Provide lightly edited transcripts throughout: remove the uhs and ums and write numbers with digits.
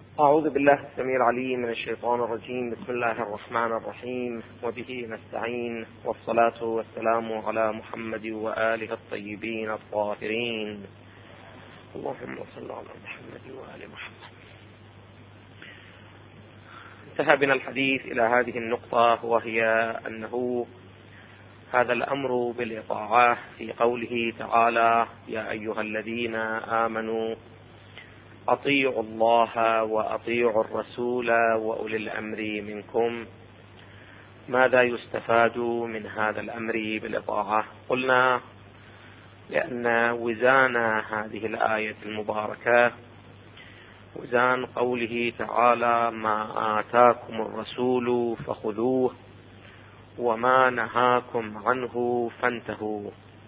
أعوذ بالله السميع العليم من الشيطان الرجيم. بسم الله الرحمن الرحيم، وبه نستعين، والصلاة والسلام على محمد وآله الطيبين الطاهرين. اللهم صل على محمد وآل محمد. انتهى بنا الحديث إلى هذه النقطة، وهي أنه هذا الأمر بالإطاعة في قوله تعالى: يا أيها الذين آمنوا أطيعوا الله وأطيعوا الرسول وأولي الأمر منكم. ماذا يستفاد من هذا الأمر بالإطاعة؟ قلنا لأن وزان هذه الآية المباركة وزان قوله تعالى: ما آتاكم الرسول فخذوه وما نهاكم عنه فانتهوا.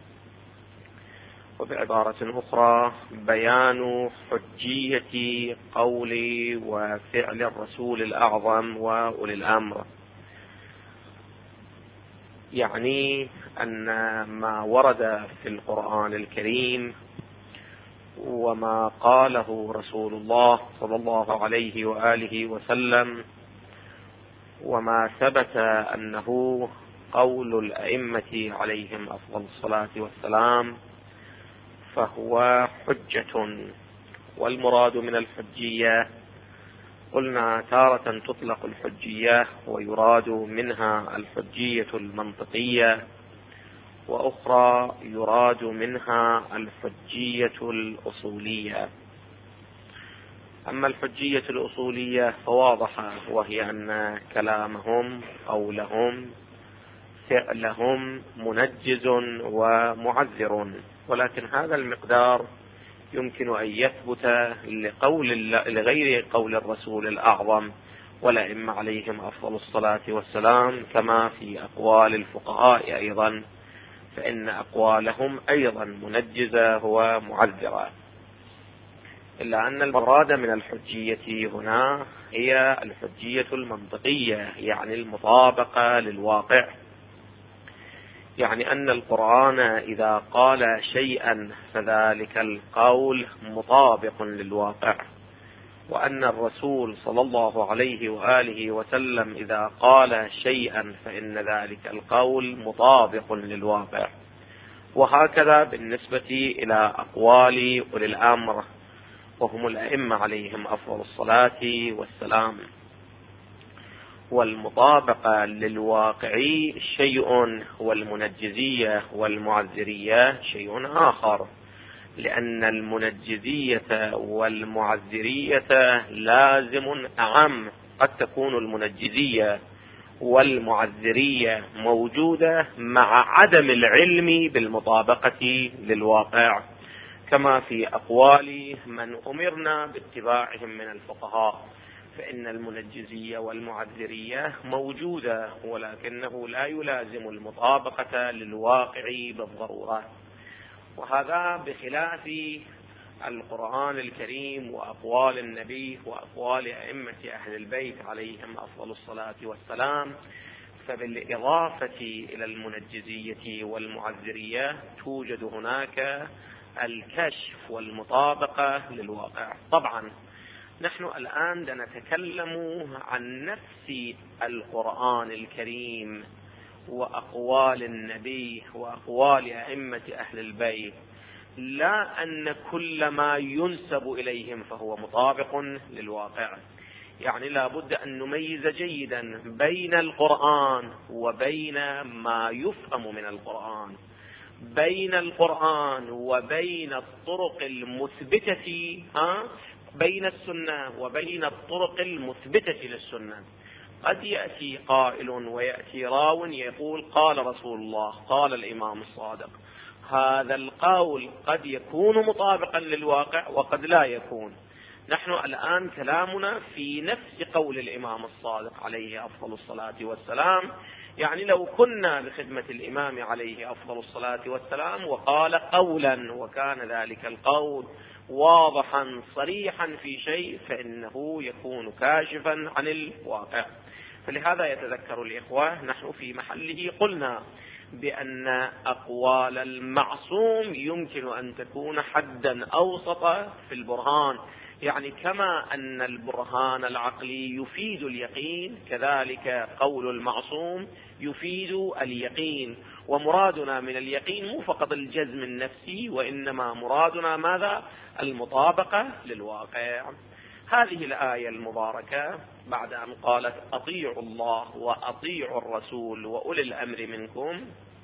وبعبارة أخرى بيان حجية قول وفعل الرسول الأعظم وأولي الأمر، يعني أن ما ورد في القرآن الكريم وما قاله رسول الله صلى الله عليه وآله وسلم وما ثبت أنه قول الأئمة عليهم أفضل الصلاة والسلام فهو حجة. والمراد من الحجية قلنا تارة تطلق الحجية ويراد منها الحجية المنطقية، وأخرى يراد منها الحجية الأصولية. أما الحجية الأصولية فواضحة، وهي أن كلامهم قولهم فعلهم منجز ومعذر، ولكن هذا المقدار يمكن أن يثبت لغير قول الرسول الأعظم والأئمة عليهم أفضل الصلاة والسلام، كما في أقوال الفقهاء أيضا، فإن أقوالهم أيضا منجزة ومعذرة. إلا أن المراد من الحجية هنا هي الحجية المنطقية، يعني المطابقة للواقع، يعني أن القرآن إذا قال شيئا فذلك القول مطابق للواقع، وأن الرسول صلى الله عليه وآله وسلم إذا قال شيئا فإن ذلك القول مطابق للواقع. وهكذا بالنسبة إلى أقوال أولي الأمر وهم الأئمة عليهم أفضل الصلاة والسلام. والمطابقة للواقع شيء، والمنجزية والمعذرية شيء آخر، لأن المنجزية والمعذرية لازم أعم. قد تكون المنجزية والمعذرية موجودة مع عدم العلم بالمطابقة للواقع، كما في أقوال من أمرنا باتباعهم من الفقهاء، فإن المنجزية والمعذرية موجودة، ولكنه لا يلازم المطابقة للواقع بالضرورة. وهذا بخلاف القرآن الكريم وأقوال النبي وأقوال أئمة أهل البيت عليهم أفضل الصلاة والسلام، فبالإضافة إلى المنجزية والمعذرية توجد هناك الكشف والمطابقة للواقع. طبعا نحن الآن نتكلم عن نفس القرآن الكريم وأقوال النبي وأقوال أئمة أهل البيت، لا أن كل ما ينسب إليهم فهو مطابق للواقع. يعني لا بد أن نميز جيدا بين القرآن وبين ما يفهم من القرآن، بين القرآن وبين الطرق المثبتة بين السنة وبين الطرق المثبتة للسنة. قد يأتي قائل ويأتي راو يقول قال رسول الله، قال الإمام الصادق. هذا القول قد يكون مطابقا للواقع وقد لا يكون. نحن الآن كلامنا في نفس قول الإمام الصادق عليه أفضل الصلاة والسلام. يعني لو كنا بخدمة الإمام عليه أفضل الصلاة والسلام وقال قولا وكان ذلك القول واضحا صريحا في شيء، فإنه يكون كاشفا عن الواقع. فلهذا يتذكر الإخوة نحن في محله قلنا بأن أقوال المعصوم يمكن أن تكون حدا أوسط في البرهان، يعني كما أن البرهان العقلي يفيد اليقين، كذلك قول المعصوم يفيد اليقين. ومرادنا من اليقين مو فقط الجزم النفسي، وإنما مرادنا ماذا؟ المطابقة للواقع. هذه الآية المباركة بعد أن قالت أطيعوا الله وأطيعوا الرسول وأولي الأمر منكم،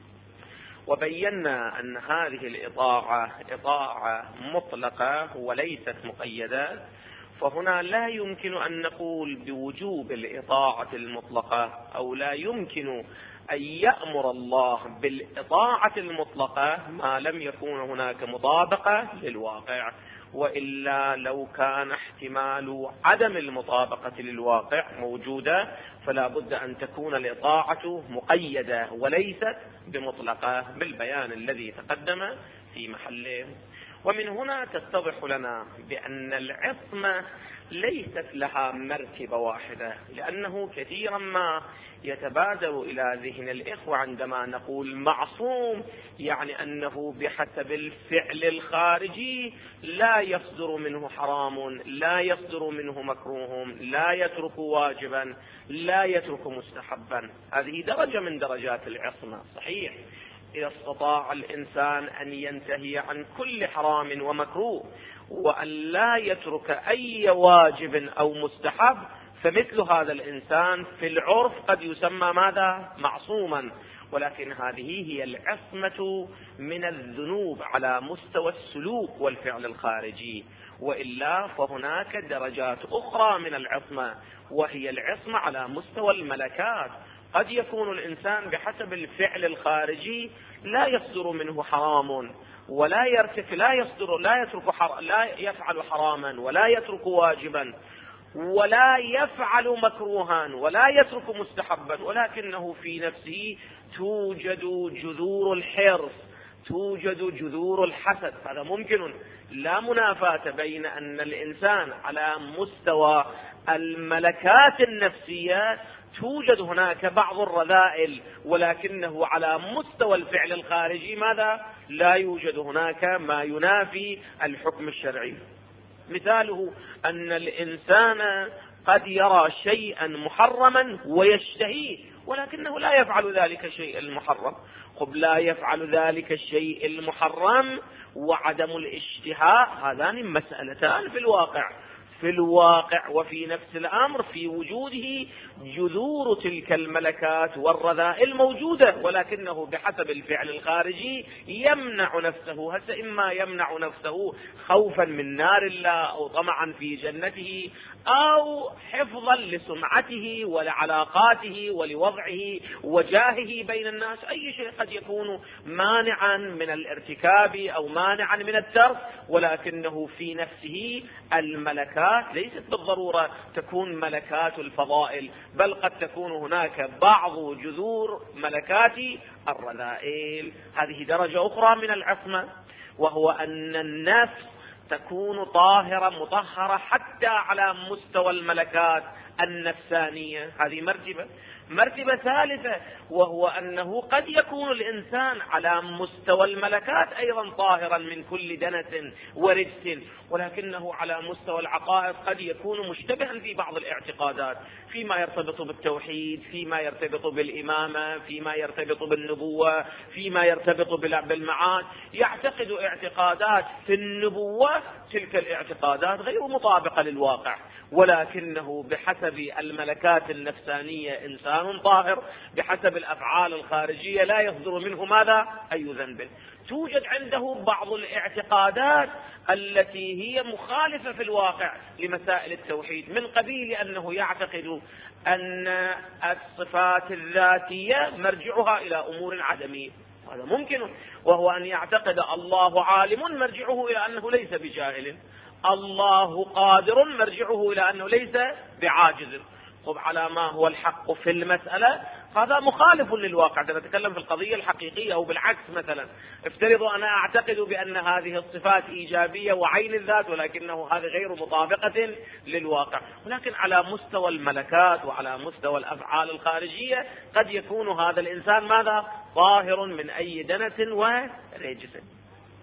وبينا أن هذه الإطاعة إطاعة مطلقة وليست مقيدة، فهنا لا يمكن أن نقول بوجوب الإطاعة المطلقة، أو لا يمكن أن يأمر الله بالإطاعة المطلقة ما لم يكن هناك مطابقة للواقع. وإلا لو كان احتمال عدم المطابقة للواقع موجودة فلا بد أن تكون الإطاعة مقيدة وليست بمطلقة بالبيان الذي تقدم في محله. ومن هنا تتضح لنا بأن العصمة ليست لها مرتبة واحدة، لأنه كثيرا ما يتبادر إلى ذهن الإخوة عندما نقول معصوم يعني أنه بحسب الفعل الخارجي لا يصدر منه حرام، لا يصدر منه مكروه، لا يترك واجبا، لا يترك مستحبا. هذه درجة من درجات العصمة. صحيح إذا استطاع الإنسان أن ينتهي عن كل حرام ومكروه وأن لا يترك أي واجب أو مستحب، فمثل هذا الإنسان في العرف قد يسمى ماذا؟ معصوما. ولكن هذه هي العصمة من الذنوب على مستوى السلوك والفعل الخارجي. وإلا فهناك درجات أخرى من العصمة، وهي العصمة على مستوى الملكات. قد يكون الإنسان بحسب الفعل الخارجي لا يصدر منه حرام ولا يرتكب، لا يفعل حراما ولا يترك واجبا ولا يفعل مكروها ولا يترك مستحبا، ولكنه في نفسه توجد جذور الحرص، توجد جذور الحسد. هذا ممكن. لا منافاة بين أن الإنسان على مستوى الملكات النفسية توجد هناك بعض الرذائل، ولكنه على مستوى الفعل الخارجي ماذا؟ لا يوجد هناك ما ينافي الحكم الشرعي. مثاله أن الإنسان قد يرى شيئا محرما ويشتهيه، ولكنه لا يفعل ذلك الشيء المحرم. لا يفعل ذلك الشيء المحرم وعدم الاشتهاء هذان مسألتان في الواقع وفي نفس الأمر في وجوده جذور تلك الملكات والرذائل موجودة، ولكنه بحسب الفعل الخارجي يمنع نفسه. إما يمنع نفسه خوفا من نار الله أو طمعا في جنته أو حفظا لسمعته ولعلاقاته ولوضعه وجاهه بين الناس. أي شيء قد يكون مانعا من الارتكاب أو مانعا من الترك، ولكنه في نفسه الملكات ليست بالضرورة تكون ملكات الفضائل، بل قد تكون هناك بعض جذور ملكات الرذائل. هذه درجة أخرى من العصمة، وهو أن النفس تكون طاهرة مطهرة حتى على مستوى الملكات النفسانية. هذه مرتبة ثالثة، وهو أنه قد يكون الإنسان على مستوى الملكات أيضا طاهرا من كل دنس ورجس، ولكنه على مستوى العقائد قد يكون مشتبها في بعض الاعتقادات فيما يرتبط بالتوحيد، فيما يرتبط بالإمامة، فيما يرتبط بالنبوة، فيما يرتبط بالمعاد. يعتقد اعتقادات في النبوة، تلك الاعتقادات غير مطابقة للواقع، ولكنه بحسب الملكات النفسانية إنسان طاهر، بحسب الأفعال الخارجية لا يصدر منه ماذا؟ أي ذنب. توجد عنده بعض الاعتقادات التي هي مخالفة في الواقع لمسائل التوحيد، من قبيل أنه يعتقد أن الصفات الذاتية مرجعها إلى أمور عدمية. هذا ممكن. وهو أن يعتقد الله عالم مرجعه إلى أنه ليس بجاهل، الله قادر مرجعه إلى أنه ليس بعاجز. على ما هو الحق في المسألة هذا مخالف للواقع. نتكلم في القضية الحقيقية. أو بالعكس، مثلا افترضوا أنا أعتقد بأن هذه الصفات إيجابية وعين الذات، ولكنه هذه غير مطابقة للواقع. ولكن على مستوى الملكات وعلى مستوى الأفعال الخارجية قد يكون هذا الإنسان ماذا؟ طاهر من أي دنس ورجس.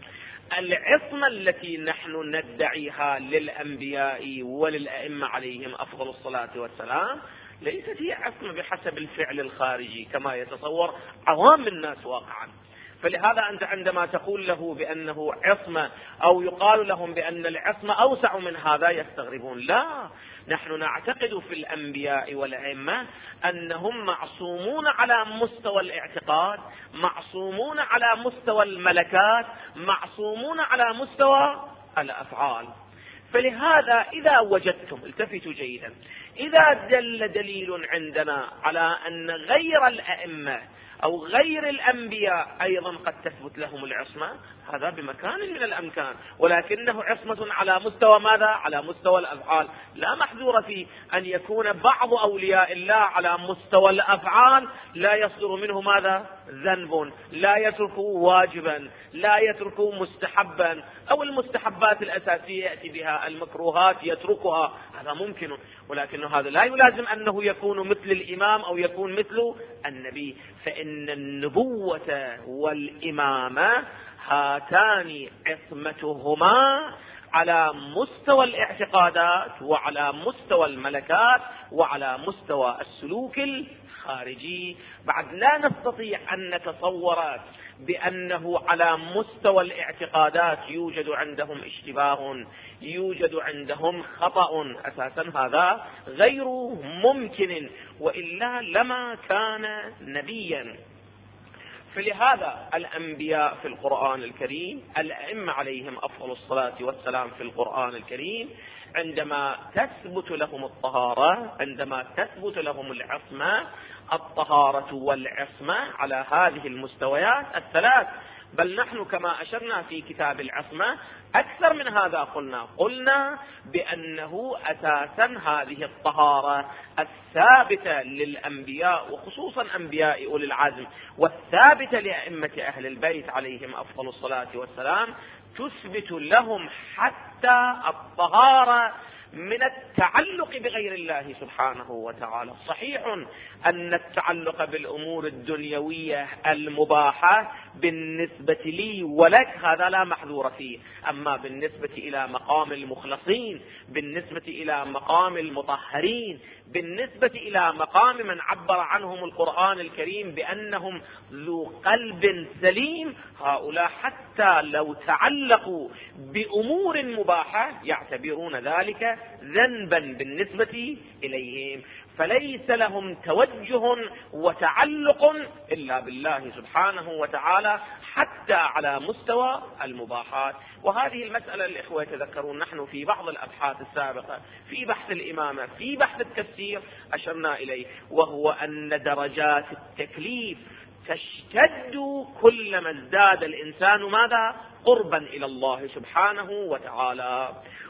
العصمة التي نحن ندعيها للأنبياء وللأئمة عليهم أفضل الصلاة والسلام ليست هي عصمة بحسب الفعل الخارجي كما يتصور عوام الناس واقعا. فلهذا أنت عندما تقول له بأنه عصمة أو يقال لهم بأن العصمة أوسع من هذا يستغربون. لا، نحن نعتقد في الأنبياء والأئمة أنهم معصومون على مستوى الاعتقاد، معصومون على مستوى الملكات، معصومون على مستوى الأفعال. فلهذا إذا وجدتم، التفتوا جيدا، إذا دل دليل عندنا على أن غير الأئمة أو غير الأنبياء أيضا قد تثبت لهم العصمة، هذا بمكان من الأمكان، ولكنه عصمة على مستوى ماذا؟ على مستوى الأفعال. لا محذور في أن يكون بعض أولياء الله على مستوى الأفعال لا يصدر منه ماذا؟ ذنب، لا يتركوا واجبا، لا يتركوا مستحبا، أو المستحبات الأساسية يأتي بها، المكروهات يتركها، هذا ممكن، ولكن هذا لا يلازم أنه يكون مثل الإمام أو يكون مثل النبي. فإن النبوة والإمامة هاتان عصمتهما على مستوى الاعتقادات وعلى مستوى الملكات وعلى مستوى السلوك الخارجي. بعد لا نستطيع أن نتصور بأنه على مستوى الاعتقادات يوجد عندهم اشتباه، يوجد عندهم خطأ، أساسا هذا غير ممكن، وإلا لما كان نبيا. فلهذا الأنبياء في القرآن الكريم، الأئمة عليهم أفضل الصلاة والسلام في القرآن الكريم، عندما تثبت لهم الطهارة، عندما تثبت لهم العصمة، الطهارة والعصمة على هذه المستويات الثلاث، بل نحن كما أشرنا في كتاب العصمة أكثر من هذا، قلنا بأنه أساسا هذه الطهارة الثابتة للأنبياء وخصوصا أنبياء أولي العزم والثابتة لأئمة أهل البيت عليهم أفضل الصلاة والسلام تثبت لهم حتى الطهارة من التعلق بغير الله سبحانه وتعالى. صحيح أن التعلق بالأمور الدنيوية المباحة بالنسبة لي ولك هذا لا محذور فيه، أما بالنسبة إلى مقام المخلصين، بالنسبة إلى مقام المطهرين، بالنسبة إلى مقام من عبر عنهم القرآن الكريم بأنهم ذو قلب سليم، هؤلاء حتى لو تعلقوا بأمور مباحة يعتبرون ذلك ذنبا بالنسبة إليهم، فليس لهم توجه وتعلق إلا بالله سبحانه وتعالى حتى على مستوى المباحات. وهذه المسألة الإخوة يتذكرون نحن في بعض الأبحاث السابقة في بحث الإمامة في بحث التفسير أشرنا إليه، وهو أن درجات التكليف تشتد كلما ازداد الإنسان ماذا؟ قربا إلى الله سبحانه وتعالى،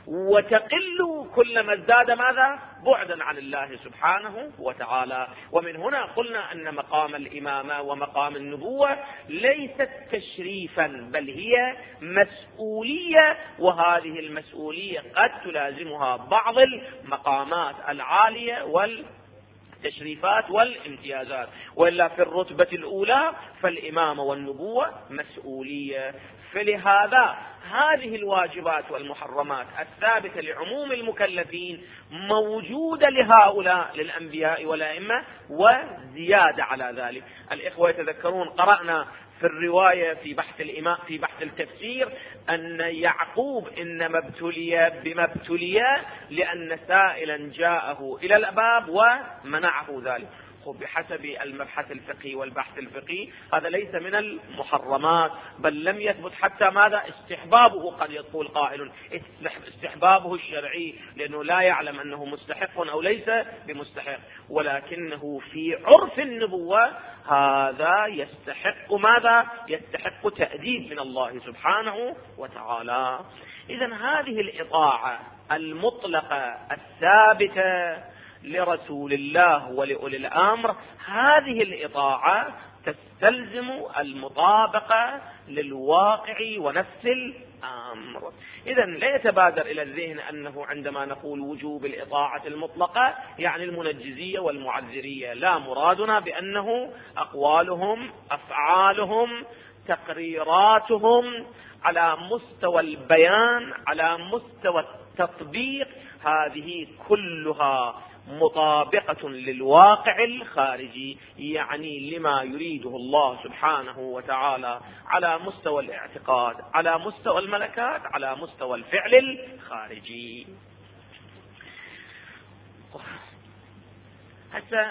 وتقل كلما ازداد ماذا؟ بعدا عن الله سبحانه وتعالى. ومن هنا قلنا أن مقام الإمامة ومقام النبوة ليست تشريفا بل هي مسؤولية، وهذه المسؤولية قد تلازمها بعض المقامات العالية والتشريفات والامتيازات، وإلا في الرتبة الأولى فالإمامة والنبوة مسؤولية. فلهذا هذه الواجبات والمحرمات الثابتة لعموم المكلفين موجودة لهؤلاء للأنبياء والأئمة وزيادة على ذلك. الإخوة يتذكرون قرأنا في الرواية في بحث التفسير أن يعقوب إنما ابتلي بما ابتلي لأن سائلا جاءه إلى الباب ومنعه ذلك. بحسب المبحث الفقهي والبحث الفقهي هذا ليس من المحرمات، بل لم يثبت حتى ماذا؟ استحبابه. قد يقول قائل استحبابه الشرعي لأنه لا يعلم أنه مستحق أو ليس بمستحق، ولكنه في عرف النبوة هذا يستحق ماذا؟ يستحق تأديب من الله سبحانه وتعالى. إذن هذه الإطاعة المطلقة الثابتة لرسول الله ولأولي الأمر، هذه الإطاعة تستلزم المطابقة للواقع ونفس الأمر. إذن لا يتبادر إلى الذهن أنه عندما نقول وجوب الإطاعة المطلقة يعني المنجزية والمعذرية، لا، مرادنا بأنه أقوالهم أفعالهم تقريراتهم على مستوى البيان، على مستوى التطبيق، هذه كلها مطابقة للواقع الخارجي، يعني لما يريده الله سبحانه وتعالى على مستوى الاعتقاد، على مستوى الملكات، على مستوى الفعل الخارجي. هسه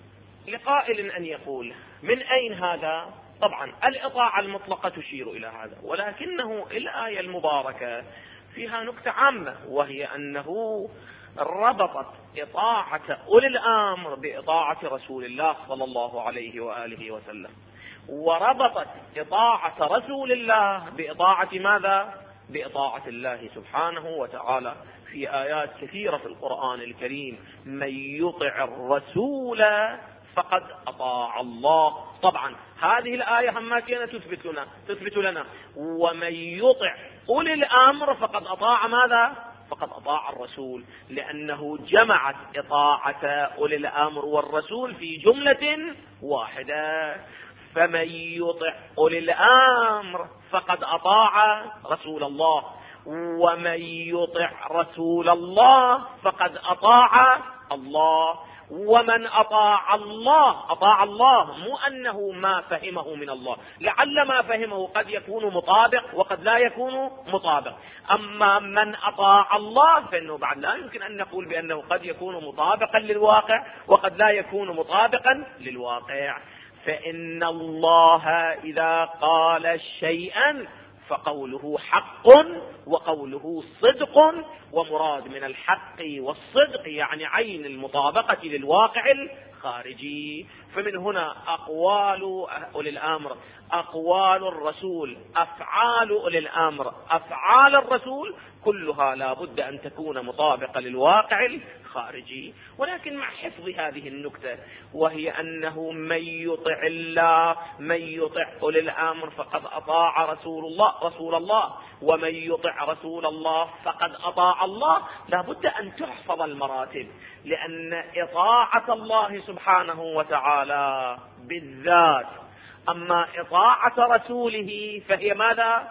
لقائل أن يقول من أين هذا؟ طبعا الإطاعة المطلقة تشير إلى هذا، ولكنه الآية المباركة فيها نكتة عامة، وهي أنه ربطت إطاعة أولي الأمر بإطاعة رسول الله صلى الله عليه وآله وسلم، وربطت إطاعة رسول الله بإطاعة ماذا؟ بإطاعة الله سبحانه وتعالى في آيات كثيرة في القرآن الكريم: من يطع الرسول فقد أطاع الله. طبعا هذه الآية هماتين تثبت لنا ومن يطع أولي الأمر فقد أطاع ماذا؟ فقد أطاع الرسول، لأنه جمعت إطاعة أولي الأمر والرسول في جملة واحدة. فمن يطع أولي الأمر فقد أطاع رسول الله، ومن يطع رسول الله فقد أطاع الله. ومن أطاع الله مو أنه ما فهمه من الله، لعل ما فهمه قد يكون مطابق وقد لا يكون مطابق. أما من أطاع الله فإنه بعد لا يمكن أن نقول بأنه قد يكون مطابقا للواقع وقد لا يكون مطابقا للواقع. فإن الله إذا قال شيئا فقوله حق وقوله صدق، ومراد من الحق والصدق يعني عين المطابقة للواقع الخارجي. فمن هنا أقوال أولي الأمر، أقوال الرسول، أفعال أولي الأمر، أفعال الرسول، كلها لا بد أن تكون مطابقة للواقع الخارجي. ولكن مع حفظ هذه النكتة، وهي أنه من يطع الله، من يطع أولي الأمر فقد أطاع رسول الله، ومن يطع رسول الله فقد أطاع الله، لا بد أن تحفظ المراتب، لأن إطاعة الله سبحانه وتعالى بالذات، أما إطاعة رسوله فهي ماذا؟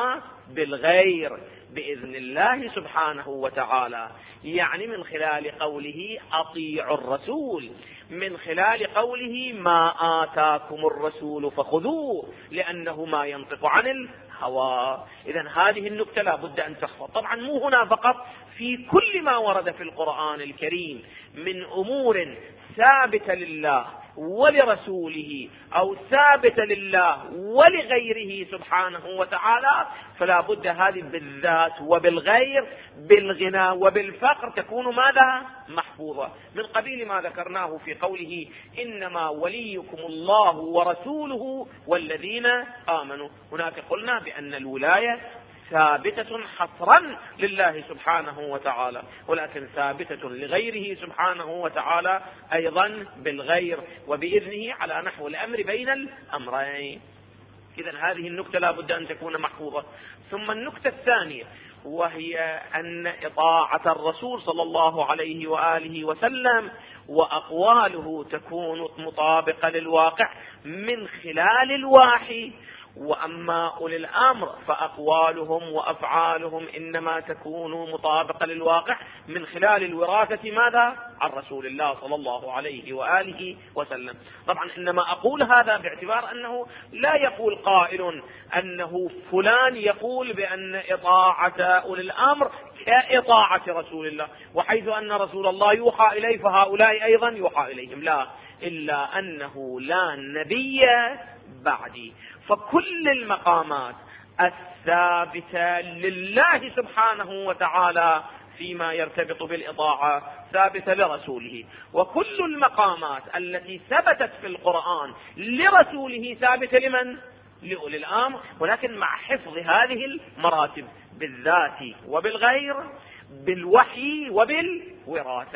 بالغير، بإذن الله سبحانه وتعالى، يعني من خلال قوله أطيعوا الرسول، من خلال قوله ما آتاكم الرسول فخذوه، لأنه ما ينطق عن الهوى. إذن هذه النكتة لا بد أن تحفظ. طبعا مو هنا فقط، في كل ما ورد في القرآن الكريم من أمور ثابتة لله ولرسوله أو ثابتة لله ولغيره سبحانه وتعالى، فلا بد هذه بالذات وبالغير، بالغنى وبالفقر، تكون ماذا؟ محفوظة، من قبيل ما ذكرناه في قوله إنما وليكم الله ورسوله والذين آمنوا. هناك قلنا بأن الولاية ثابتة حصرا لله سبحانه وتعالى، ولكن ثابتة لغيره سبحانه وتعالى أيضا بالغير وبإذنه على نحو الأمر بين الأمرين. إذن هذه النكتة لا بد أن تكون محفوظة. ثم النكتة الثانية، وهي أن إطاعة الرسول صلى الله عليه وآله وسلم وأقواله تكون مطابقة للواقع من خلال الوحي، وأما أولي الأمر فأقوالهم وأفعالهم إنما تكون مطابقة للواقع من خلال الوراثة ماذا؟ عن رسول الله صلى الله عليه وآله وسلم. طبعا إنما أقول هذا باعتبار أنه لا يقول قائل أنه فلان يقول بأن إطاعة أولي الأمر كإطاعة رسول الله، وحيث أن رسول الله يوحى إليه فهؤلاء أيضا يوحى إليهم، لا، إلا أنه لا نبي بعدي. فكل المقامات الثابتة لله سبحانه وتعالى فيما يرتبط بالإطاعة ثابتة لرسوله، وكل المقامات التي ثبتت في القرآن لرسوله ثابتة لمن؟ لأولي الأمر، ولكن مع حفظ هذه المراتب بالذات وبالغير، بالوحي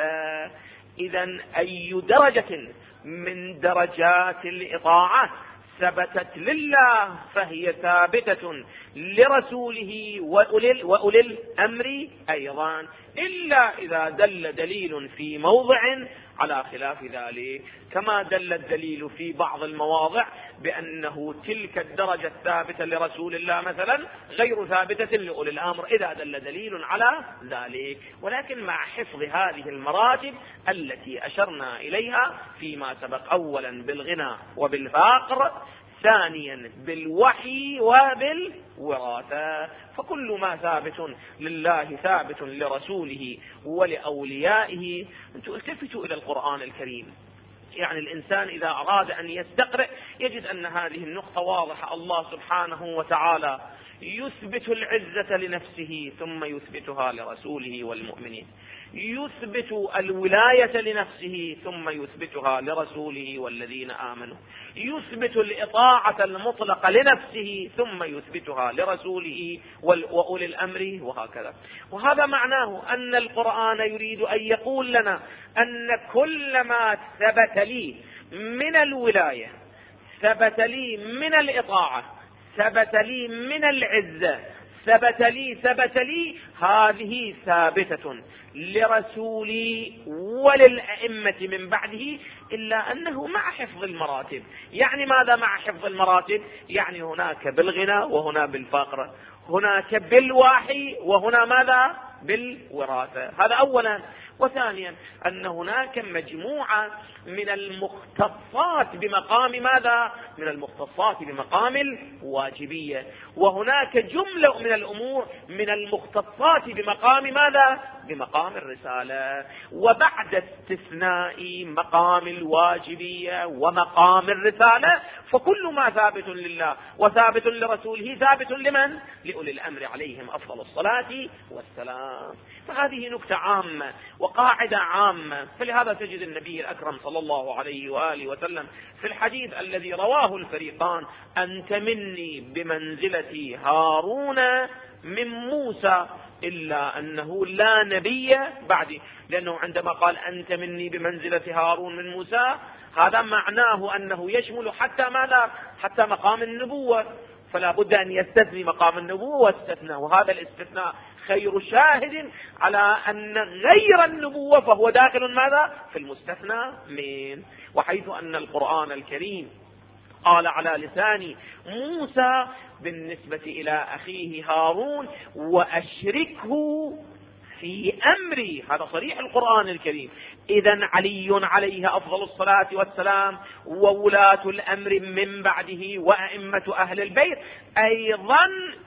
وبالوراثة. إذن أي درجة من درجات الإطاعة ثبتت لله فهي ثابتة لرسوله وأولي الأمر أيضا، إلا إذا دل دليل في موضع على خلاف ذلك، كما دل الدليل في بعض المواضع بأنه تلك الدرجة الثابتة لرسول الله مثلا غير ثابتة لأولي الأمر، إذا دل دليل على ذلك. ولكن مع حفظ هذه المراتب التي أشرنا إليها فيما سبق، أولا بالغنى وبالفقر، ثانيا بالوحي وبالوراثة. فكل ما ثابت لله ثابت لرسوله ولأوليائه. التفتوا إلى القرآن الكريم، يعني الإنسان إذا أراد أن يستقرئ يجد أن هذه النقطة واضحة. الله سبحانه وتعالى يثبت العزة لنفسه ثم يثبتها لرسوله والمؤمنين، يثبت الولاية لنفسه ثم يثبتها لرسوله والذين آمنوا، يثبت الإطاعة المطلقة لنفسه ثم يثبتها لرسوله وأولي الأمر، وهكذا. وهذا معناه أن القرآن يريد أن يقول لنا أن كل ما ثبت لي من الولاية، ثبت لي من الإطاعة، ثبت لي من العزة، ثبت لي هذه ثابتة لرسولي وللأئمة من بعده، إلا أنه مع حفظ المراتب. يعني ماذا مع حفظ المراتب؟ يعني هناك بالغنى وهنا بالفقر، هناك بالوحي وهنا ماذا؟ بالوراثة. هذا أولا. وثانيا أن هناك مجموعة من المختصات بمقام ماذا؟ من المختصات بمقام الواجبية، وهناك جملة من الأمور من المختصات بمقام ماذا؟ بمقام الرسالة. وبعد استثناء مقام الواجبية ومقام الرسالة فكل ما ثابت لله وثابت لرسوله ثابت لمن؟ لأولي الأمر عليهم أفضل الصلاة والسلام. فهذه نكتة عامة وقاعدة عامة. فلهذا تجد النبي الأكرم صلى الله عليه وآله وسلم في الحديث الذي رواه الفريقان: أنت مني بمنزلة هارون من موسى إلا أنه لا نبي بعدي. لأنه عندما قال أنت مني بمنزلة هارون من موسى، هذا معناه أنه يشمل حتى ماذا؟ حتى مقام النبوة. فلا بد أن يستثني مقام النبوة واستثنى، وهذا الاستثناء خير شاهد على أن غير النبوة فهو داخل ماذا؟ في المستثنى من. وحيث أن القرآن الكريم قال على لسان موسى بالنسبة إلى أخيه هارون: وأشركه في أمري، هذا صريح القرآن الكريم. إذن علي عليه أفضل الصلاة والسلام وولاة الأمر من بعده وأئمة أهل البيت أيضا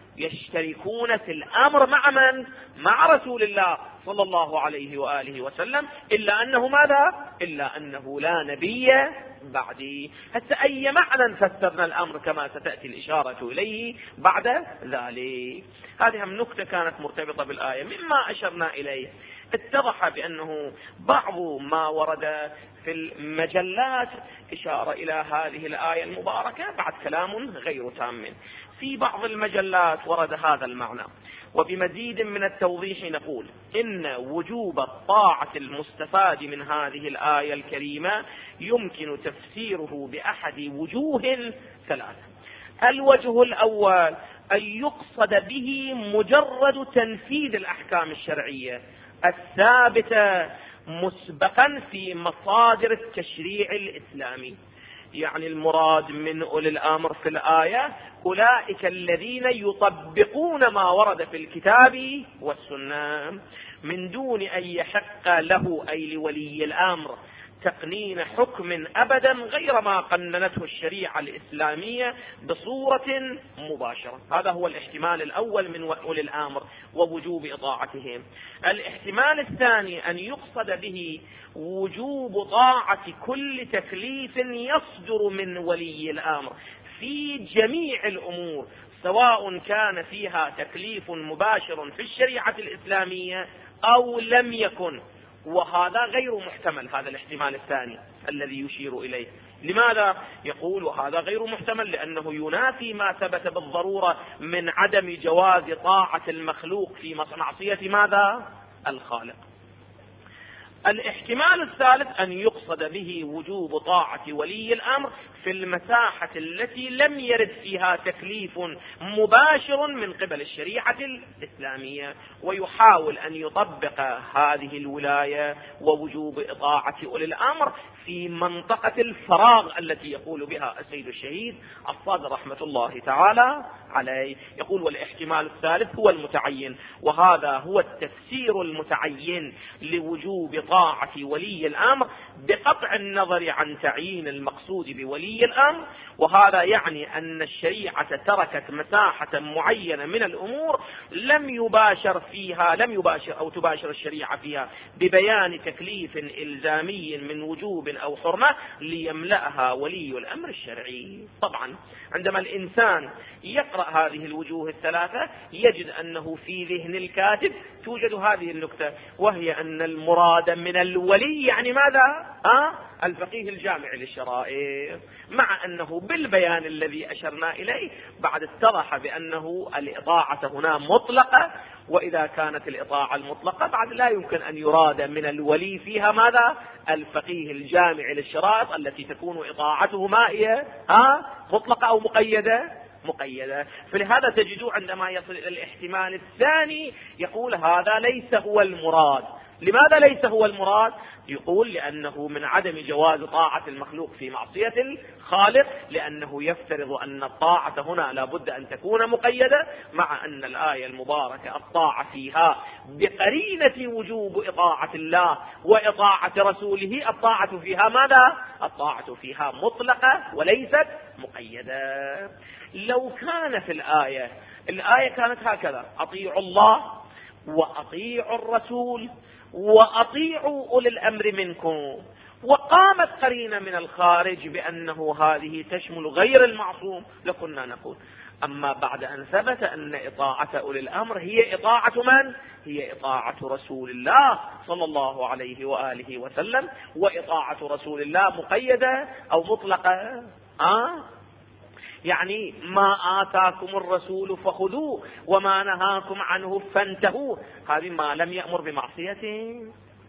يشتركون في الأمر مع من؟ مع رسول الله صلى الله عليه وآله وسلم، إلا أنه ماذا؟ إلا أنه لا نبي بعدي. حتى أي معنى فسرنا الأمر كما ستأتي الإشارة إليه بعد ذلك. هذه هم نكتة كانت مرتبطة بالآية. مما أشرنا إليه اتضح بأنه بعض ما ورد في المجلات إشارة إلى هذه الآية المباركة بعد كلام غير تام. في بعض المجلات ورد هذا المعنى. وبمزيد من التوضيح نقول إن وجوب الطاعة المستفاد من هذه الآية الكريمة يمكن تفسيره بأحد وجوه ثلاثة. الوجه الأول أن يقصد به مجرد تنفيذ الأحكام الشرعية الثابتة مسبقا في مصادر التشريع الإسلامي. يعني المراد من أولي الأمر في الآية أولئك الذين يطبقون ما ورد في الكتاب والسنة من دون أن يحق له أي لولي الأمر تقنين حكم أبدا غير ما قننته الشريعة الإسلامية بصورة مباشرة. هذا هو الاحتمال الأول من أولي الأمر ووجوب إطاعتهم. الاحتمال الثاني أن يقصد به وجوب طاعة كل تكليف يصدر من ولي الأمر في جميع الأمور، سواء كان فيها تكليف مباشر في الشريعة الإسلامية أو لم يكن. وهذا غير محتمل، هذا الاحتمال الثاني الذي يشير إليه. لماذا يقول وهذا غير محتمل؟ لأنه ينافي ما ثبت بالضرورة من عدم جواز طاعة المخلوق في معصية ماذا؟ الخالق. الاحتمال الثالث أن يقصد به وجوب طاعة ولي الأمر في المساحة التي لم يرد فيها تكليف مباشر من قبل الشريعة الإسلامية، ويحاول أن يطبق هذه الولاية ووجوب إطاعة أولي الأمر في منطقة الفراغ التي يقول بها السيد الشهيد الصادق رحمة الله تعالى عليه. يقول والاحتمال الثالث هو المتعين، وهذا هو التفسير المتعين لوجوب طاعة ولي الأمر بقطع النظر عن تعيين المقصود بولي الأمر. وهذا يعني أن الشريعة تركت مساحة معينة من الأمور لم يباشر أو تباشر الشريعة فيها ببيان تكليف إلزامي من وجوب أو حرمة ليملأها ولي الأمر الشرعي. طبعا عندما الإنسان يقرأ هذه الوجوه الثلاثة يجد أنه في ذهن الكاتب توجد هذه النكتة، وهي أن المراد من الولي يعني ماذا؟ الفقيه الجامع للشرائع، مع أنه بالبيان الذي أشرنا إليه بعد اتضح بأنه الإطاعة هنا مطلقة، وإذا كانت الإطاعة المطلقة بعد لا يمكن أن يراد من الولي فيها ماذا؟ الفقيه الجامع للشرائط التي تكون إطاعته ما هي؟ مطلقة أو مقيدة. فلهذا تجدوا عندما يصل إلى الاحتمال الثاني يقول هذا ليس هو المراد. لماذا ليس هو المراد؟ يقول لأنه من عدم جواز طاعة المخلوق في معصية الخالق، لأنه يفترض أن الطاعة هنا لابد أن تكون مقيدة، مع أن الآية المباركة الطاعة فيها بقرينة وجوب إطاعة الله وإطاعة رسوله، الطاعة فيها ماذا؟ الطاعة فيها مطلقة وليست مقيدة. لو كان في الآية كانت هكذا: أطيعوا الله وأطيعوا الرسول وأطيعوا أولي الأمر منكم، وقامت قرينة من الخارج بأنه هذه تشمل غير المعصوم، لكنا نقول أما بعد أن ثبت أن إطاعة أولي الأمر هي إطاعة من؟ هي إطاعة رسول الله صلى الله عليه وآله وسلم، وإطاعة رسول الله مقيدة أو مطلقة؟ يعني ما آتاكم الرسول فخذوه وما نهاكم عنه فانتهوا، هذه ما لم يأمر بمعصيته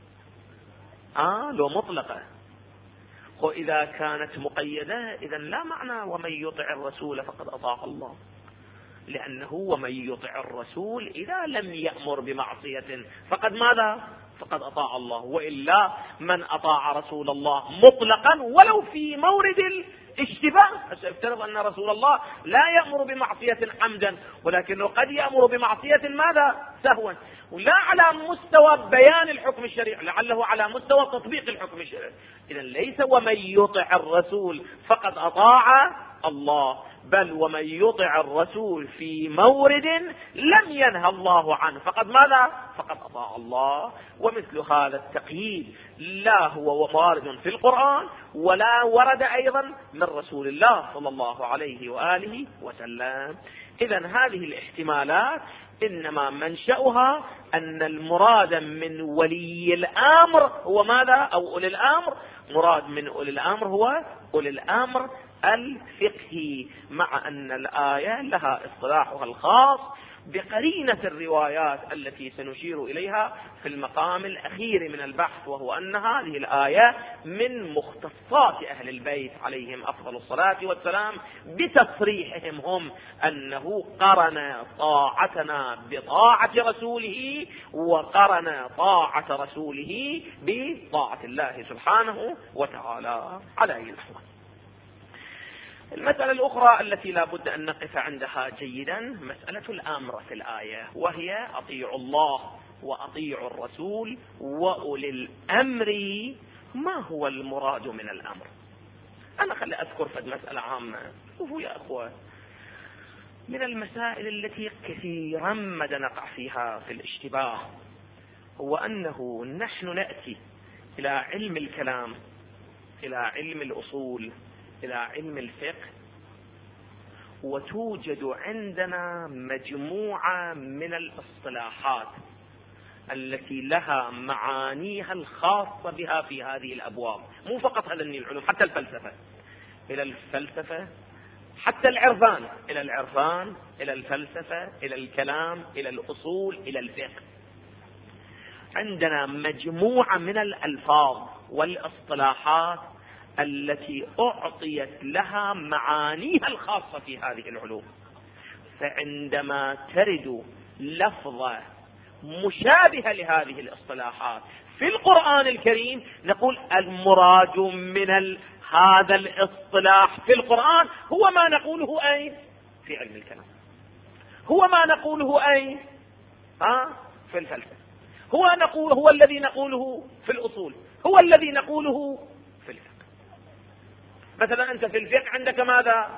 لو مطلقة. وإذا كانت مقيدة إذن لا معنى ومن يطع الرسول فقد أطاع الله، لأنه ومن يطع الرسول إذا لم يأمر بمعصية فقد ماذا؟ فقد أطاع الله. وإلا من أطاع رسول الله مطلقا ولو في مورد الاشتباه، افترض أن رسول الله لا يأمر بمعصية عمدا، ولكنه قد يأمر بمعصية ماذا؟ سهوا، ولا على مستوى بيان الحكم الشرعي، لعله على مستوى تطبيق الحكم الشرعي. إذن ليس ومن يطع الرسول فقد أطاع الله، بل ومن يطع الرسول في مورد لم ينهى الله عنه فقد ماذا؟ فقد أطاع الله. ومثل هذا التقييد لا هو وارد في القرآن ولا ورد أيضا من رسول الله صلى الله عليه وآله وسلم. إذن هذه الاحتمالات إنما منشأها أن المراد من ولي الأمر هو ماذا؟ أو أولي الأمر، مراد من أولي الأمر هو أولي الأمر الفقهي، مع أن الآية لها اصطلاحها الخاص بقرينة الروايات التي سنشير إليها في المقام الأخير من البحث، وهو أن هذه الآية من مختصات أهل البيت عليهم أفضل الصلاة والسلام بتصريحهم هم أنه قرن طاعتنا بطاعة رسوله وقرن طاعة رسوله بطاعة الله سبحانه وتعالى. على أي الأحوال، المسألة الأخرى التي لا بد أن نقف عندها جيدا مسألة الأمر في الآية، وهي أطيعوا الله وأطيعوا الرسول وأولي الأمر. ما هو المراد من الأمر؟ أنا خلي أذكر فد مسألة عامة. شوفوا يا أخوة، من المسائل التي كثيرا ما نقع فيها في الاشتباه هو أنه نحن نأتي إلى علم الكلام، إلى علم الأصول، إلى علم الفقه، وتوجد عندنا مجموعة من الاصطلاحات التي لها معانيها الخاصة بها في هذه الأبواب. مو فقط هذه العلوم، حتى الفلسفة، إلى الفلسفة، حتى العرفان، إلى العرفان، إلى الفلسفة، إلى الكلام، إلى الأصول، إلى الفقه. عندنا مجموعة من الألفاظ والاصطلاحات التي أعطيت لها معانيها الخاصة في هذه العلوم، فعندما ترد لفظة مشابهة لهذه الاصطلاحات في القرآن الكريم نقول المراد من هذا الاصطلاح في القرآن هو ما نقوله أين؟ في علم الكلام، هو ما نقوله أين؟ في الفلسفة، هو الذي نقوله في الأصول، هو الذي نقوله في الفقه. مثلا أنت في الفقه عندك ماذا؟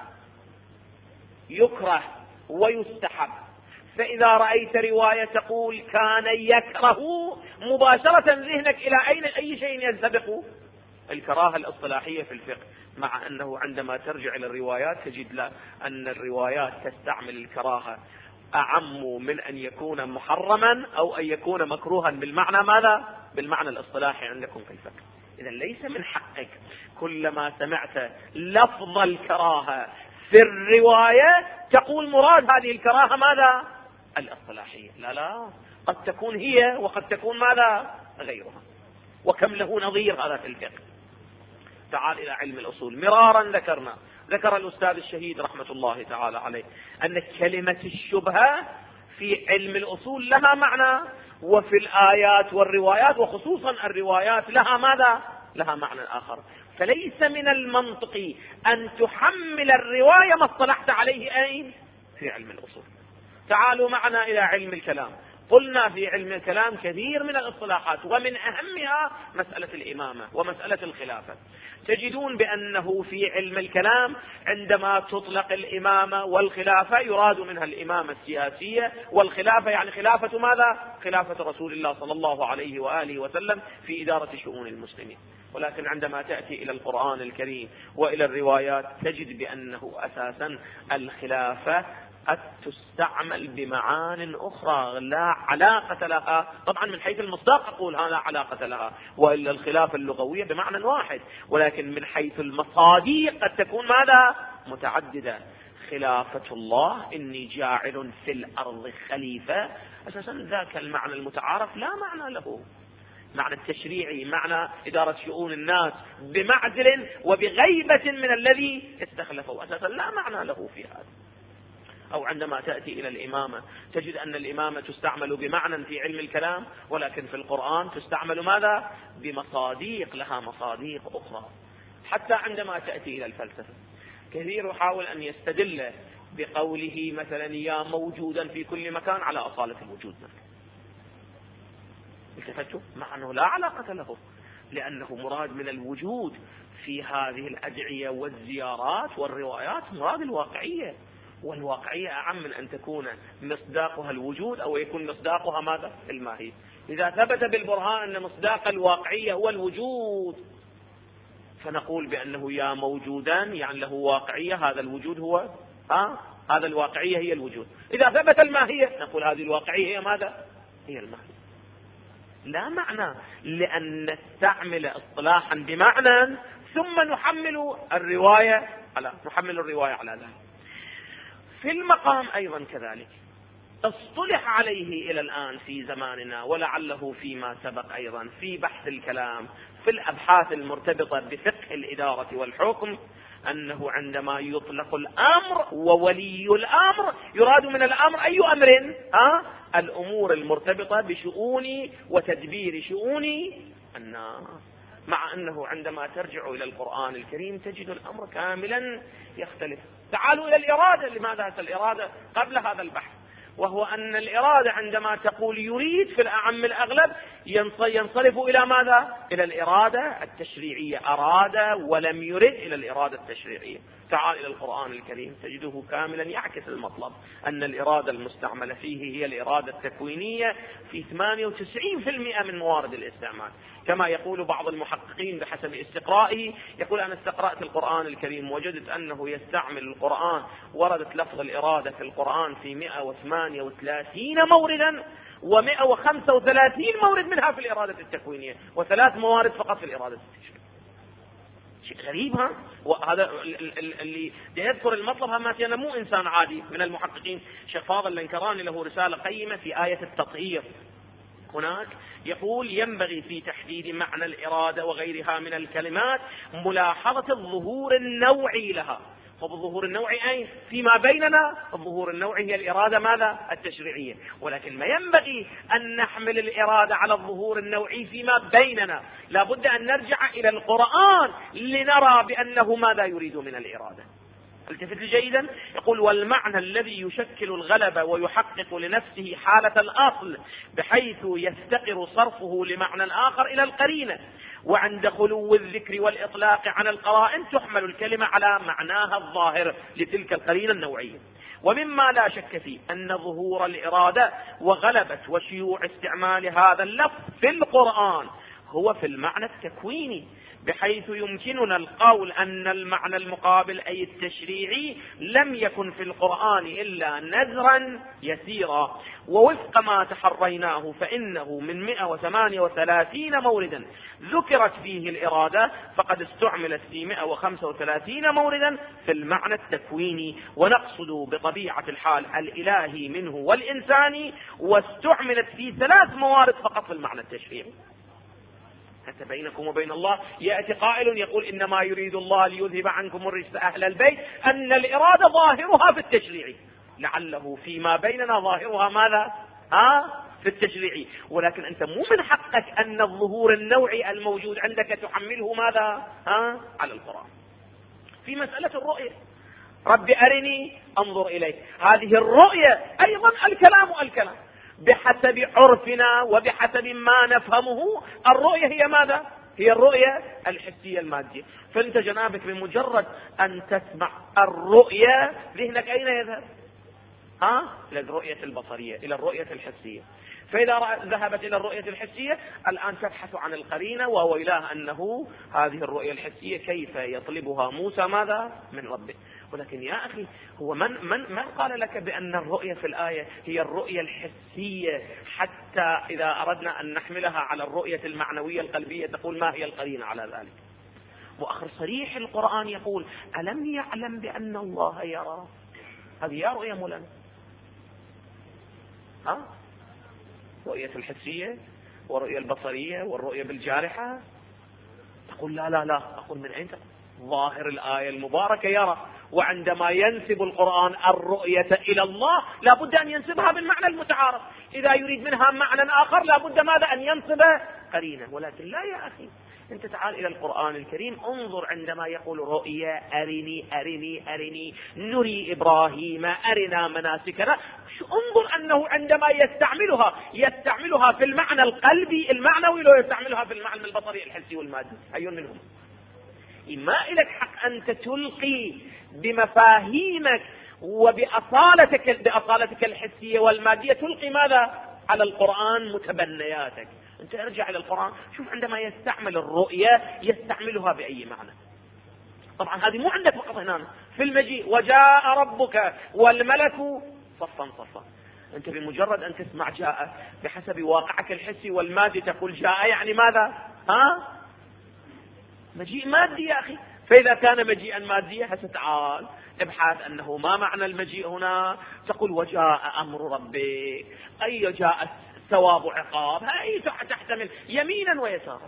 يكره ويستحب، فإذا رأيت رواية تقول كان يكره، مباشرة ذهنك إلى أي شيء ينسبق؟ الكراهة الاصطلاحية في الفقه، مع أنه عندما ترجع إلى الروايات تجد أن الروايات تستعمل الكراهة أعم من أن يكون محرما أو أن يكون مكروها بالمعنى ماذا؟ بالمعنى الاصطلاحي عندكم في الفقه. إذا ليس من حقك كلما سمعت لفظ الكراهة في الرواية تقول مراد هذه الكراهة ماذا؟ الاصطلاحية. لا، قد تكون هي وقد تكون ماذا؟ غيرها. وكم له نظير هذا في الفقه. تعال إلى علم الأصول، مرارا ذكر الأستاذ الشهيد رحمة الله تعالى عليه أن كلمة الشبهة في علم الأصول لها معنى، وفي الآيات والروايات وخصوصا الروايات لها ماذا؟ لها معنى آخر. فليس من المنطقي أن تحمل الرواية ما اصطلحت عليه أين؟ في علم الأصول. تعالوا معنا إلى علم الكلام. قلنا في علم الكلام كثير من الاصطلاحات، ومن أهمها مسألة الإمامة ومسألة الخلافة. تجدون بأنه في علم الكلام عندما تطلق الإمامة والخلافة يراد منها الإمامة السياسية، والخلافة يعني خلافة ماذا؟ خلافة رسول الله صلى الله عليه وآله وسلم في إدارة شؤون المسلمين. ولكن عندما تأتي إلى القرآن الكريم وإلى الروايات تجد بأنه أساسا الخلافة قد تستعمل بمعان أخرى لا علاقة لها، طبعا من حيث المصداق أقول لا علاقة لها، وإلا الخلافة اللغوية بمعنى واحد، ولكن من حيث المصادق قد تكون ماذا؟ متعددة. خلافة الله إني جاعل في الأرض خليفة، أساسا ذاك المعنى المتعارف لا معنى له، معنى التشريعي، معنى إدارة شؤون الناس بمعزل وبغيبة من الذي استخلفه، أساسا لا معنى له في هذا. أو عندما تأتي إلى الإمامة تجد أن الإمامة تستعمل بمعنى في علم الكلام، ولكن في القرآن تستعمل ماذا؟ بمصادق لها مصادق أخرى. حتى عندما تأتي إلى الفلسفة كثير يحاول أن يستدل بقوله مثلا يا موجودا في كل مكان على أصالة الوجود، التفتوا مع أنه لا علاقة له، لأنه مراد من الوجود في هذه الأدعية والزيارات والروايات مراد الواقعية، والواقعية أعم من أن تكون مصداقها الوجود أو يكون مصداقها ماذا؟ الماهية. إذا ثبت بالبرهان أن مصداق الواقعية هو الوجود فنقول بأنه يا موجودا يعني له واقعية، هذا الوجود هو هذا الواقعية هي الوجود. إذا ثبت الماهية نقول هذه الواقعية هي ماذا؟ هي الماهية. لا معنى لأن نستعمل اصطلاحا بمعنى ثم نحمل الرواية على ذلك. في المقام أيضا كذلك اصطلح عليه إلى الآن في زماننا، ولعله فيما سبق أيضا في بحث الكلام في الأبحاث المرتبطة بفقه الإدارة والحكم، أنه عندما يطلق الأمر وولي الأمر يراد من الأمر أي أمر؟ الأمور المرتبطة بشؤون وتدبير شؤون الناس، مع أنه عندما ترجع إلى القرآن الكريم تجد الأمر كاملا يختلف. تعالوا إلى الإرادة. لماذا الإرادة قبل هذا البحث؟ وهو أن الإرادة عندما تقول يريد في الأعم الأغلب ينصرف إلى ماذا؟ إلى الإرادة التشريعية، أراد ولم يرد إلى الإرادة التشريعية. تعال إلى القرآن الكريم تجده كاملا يعكس المطلب، أن الإرادة المستعملة فيه هي الإرادة التكوينية في 98% من موارد الاستعمال، كما يقول بعض المحققين بحسب استقرائه، يقول أنا استقرأت القرآن الكريم وجدت أنه يستعمل القرآن، وردت لفظ الإرادة في القرآن في 138 موردا، و135 مورد منها في الإرادة التكوينية، و3 موارد فقط في الإرادة التشريعية. شيء غريب. وهذا اللي يذكر المطلب أنا مو إنسان عادي من المحققين. شيخ فاضل الانكراني له رسالة قيمة في آية التطهير، هناك يقول ينبغي في تحديد معنى الإرادة وغيرها من الكلمات ملاحظة الظهور النوعي لها. فالظهور النوعي أي فيما بيننا، الظهور النوعي هي الإرادة ماذا؟ التشريعية. ولكن ما ينبغي أن نحمل الإرادة على الظهور النوعي فيما بيننا، لا بد أن نرجع إلى القرآن لنرى بأنه ماذا يريد من الإرادة. التفت جيدا، يقول والمعنى الذي يشكل الغلبة ويحقق لنفسه حالة الأصل بحيث يستقر صرفه لمعنى آخر إلى القرينة، وعند خلو الذكر والإطلاق عن القرائن تحمل الكلمة على معناها الظاهر لتلك القرينة النوعية. ومما لا شك فيه أن ظهور الإرادة وغلبة وشيوع استعمال هذا اللفظ في القرآن هو في المعنى التكويني، بحيث يمكننا القول أن المعنى المقابل أي التشريعي لم يكن في القرآن إلا نذرا يسيرا. ووفق ما تحريناه فإنه من 138 موردا ذكرت فيه الإرادة فقد استعملت في 135 موردا في المعنى التكويني، ونقصد بطبيعة الحال الإلهي منه والإنساني، واستعملت في 3 موارد فقط في المعنى التشريعي. حتى بينكم وبين الله يأتي قائل يقول إنما يريد الله ليذهب عنكم الرجس أهل البيت، أن الإرادة ظاهرها في التشريعي، لعله فيما بيننا ظاهرها ماذا؟ في التشريعي. ولكن أنت مو من حقك أن الظهور النوعي الموجود عندك تحمله ماذا؟ على القرآن. في مسألة الرؤية، رب أرني أنظر إليك، هذه الرؤية أيضا الكلام بحسب عرفنا وبحسب ما نفهمه. الرؤية هي ماذا؟ هي الرؤية الحسية المادية. فانت جنابك بمجرد ان تسمع الرؤية ذهنك اين يذهب؟ الى الرؤية البصرية، الى الرؤية الحسية. فإذا ذهبت إلى الرؤية الحسية الآن تبحث عن القرينة، وويلاه أنه هذه الرؤية الحسية كيف يطلبها موسى ماذا؟ من ربه. ولكن يا أخي هو من قال لك بأن الرؤية في الآية هي الرؤية الحسية، حتى إذا أردنا أن نحملها على الرؤية المعنوية القلبية تقول ما هي القرينة على ذلك؟ وآخر صريح القرآن يقول ألم يعلم بأن الله يرى. هذه يا رؤية مولانا، رؤية الحسية والرؤية البصرية والرؤية بالجارحة. تقول لا أقول من أين؟ ظاهر الآية المباركة يرى. وعندما ينسب القرآن الرؤية إلى الله لا بد أن ينسبها بالمعنى المتعارف. إذا يريد منها معنى آخر لا بد ماذا؟ أن ينسب قرينة. ولكن لا يا أخي، أنت تعال إلى القرآن الكريم انظر عندما يقول رؤيا أرني نري إبراهيم أرنا مناسكنا، انظر أنه عندما يستعملها في المعنى القلبي المعنوي لو يستعملها في المعنى البصري الحسي والمادي. أي منهم؟ ما إلك حق أنت تلقي بمفاهيمك بأصالتك الحسية والمادية تلقي ماذا؟ على القرآن متبنياتك. أنت ارجع إلى القرآن شوف عندما يستعمل الرؤية يستعملها بأي معنى. طبعا هذه مو عندك فقط هنا في المجيء وجاء ربك والملك صفا صفا. أنت بمجرد أن تسمع جاء بحسب واقعك الحسي والمادي تقول جاء يعني ماذا؟ مجيء مادي يا أخي. فإذا كان مجيئا ماديا ستعال ابحث أنه ما معنى المجيء هنا. تقول وجاء أمر ربك، أي جاء ثواب عقاب، هاي تحتمل يمينا ويسارا.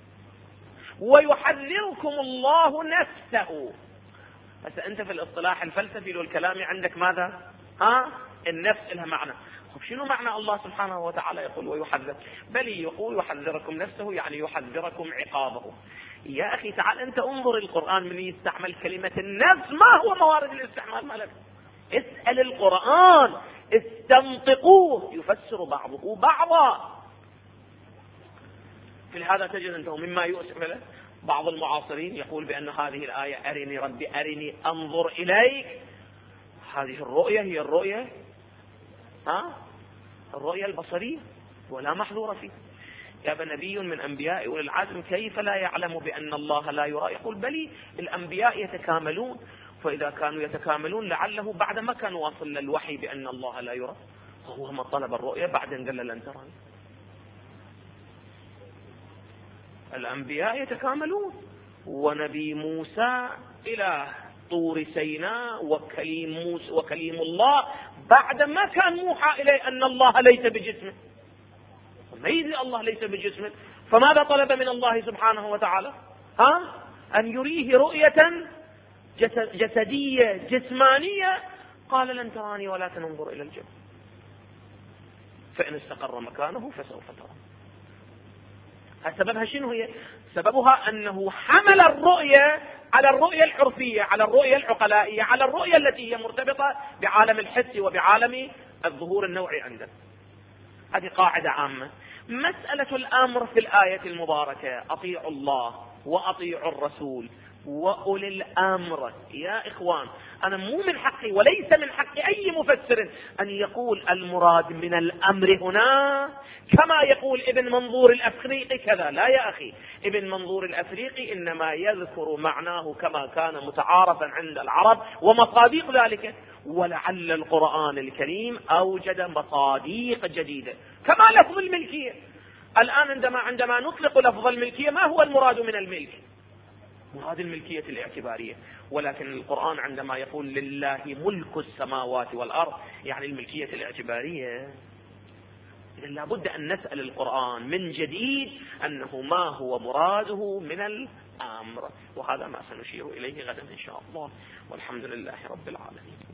ويحذركم الله نفسه. بس أنت في الاصطلاح الفلسفي والكلامي عندك ماذا؟ النفس لها معنى. شنو معنى الله سبحانه وتعالى يقول ويحذر؟ بل يقول يحذركم نفسه يعني يحذركم عقابه. يا أخي تعال أنت انظر القرآن من يستعمل كلمة النفس ما هو موارد الاستعمال مالك. اسأل القرآن، استنطقوه، يفسر بعضه بعضا. في هذا تجد أنه مما يؤسف له بعض المعاصرين يقول بأن هذه الآية أرني ربي أرني أنظر إليك، هذه الرؤية هي الرؤية الرؤية البصرية ولا محظور فيه. يا نبي من أنبياء أولي العزم كيف لا يعلم بأن الله لا يرى؟ يقول بلي الأنبياء يتكاملون، فإذا كانوا يتكاملون لعله بعد ما كان واصل للوحي بأن الله لا يرى هو ما طلب الرؤية بعدين قال لن تراني. الأنبياء يتكاملون. ونبي موسى إلى طور سيناء وكليم الله بعد ما كان موحى إليه أن الله ليس بجسمه، ما يدري الله ليس بجسم، فماذا طلب من الله سبحانه وتعالى؟ أن يريه رؤية جسدية جسمانية. قال لن تراني ولكن انظر إلى الجبل فإن استقر مكانه فسوف ترى. سببها شنو هي؟ سببها أنه حمل الرؤية على الرؤية العرفية، على الرؤية العقلائية، على الرؤية التي هي مرتبطة بعالم الحس وبعالم الظهور النوعي عنده. هذه قاعدة عامة. مسألة الأمر في الآية المباركة أطيعوا الله وأطيعوا الرسول وأولي الأمر. يا إخوان، أنا مو من حقي وليس من حق أي مفسر أن يقول المراد من الأمر هنا كما يقول ابن منظور الأفريقي كذا. لا يا أخي، ابن منظور الأفريقي إنما يذكر معناه كما كان متعارفا عند العرب ومصادق ذلك، ولعل القرآن الكريم أوجد مصادق جديدة كما لفظ الملكية. الآن عندما نطلق لفظ الملكية ما هو المراد من الملك؟ مراد الملكية الاعتبارية. ولكن القرآن عندما يقول لله ملك السماوات والأرض يعني الملكية الاعتبارية. لابد أن نسأل القرآن من جديد أنه ما هو مراده من الأمر، وهذا ما سنشير إليه غدا إن شاء الله، والحمد لله رب العالمين.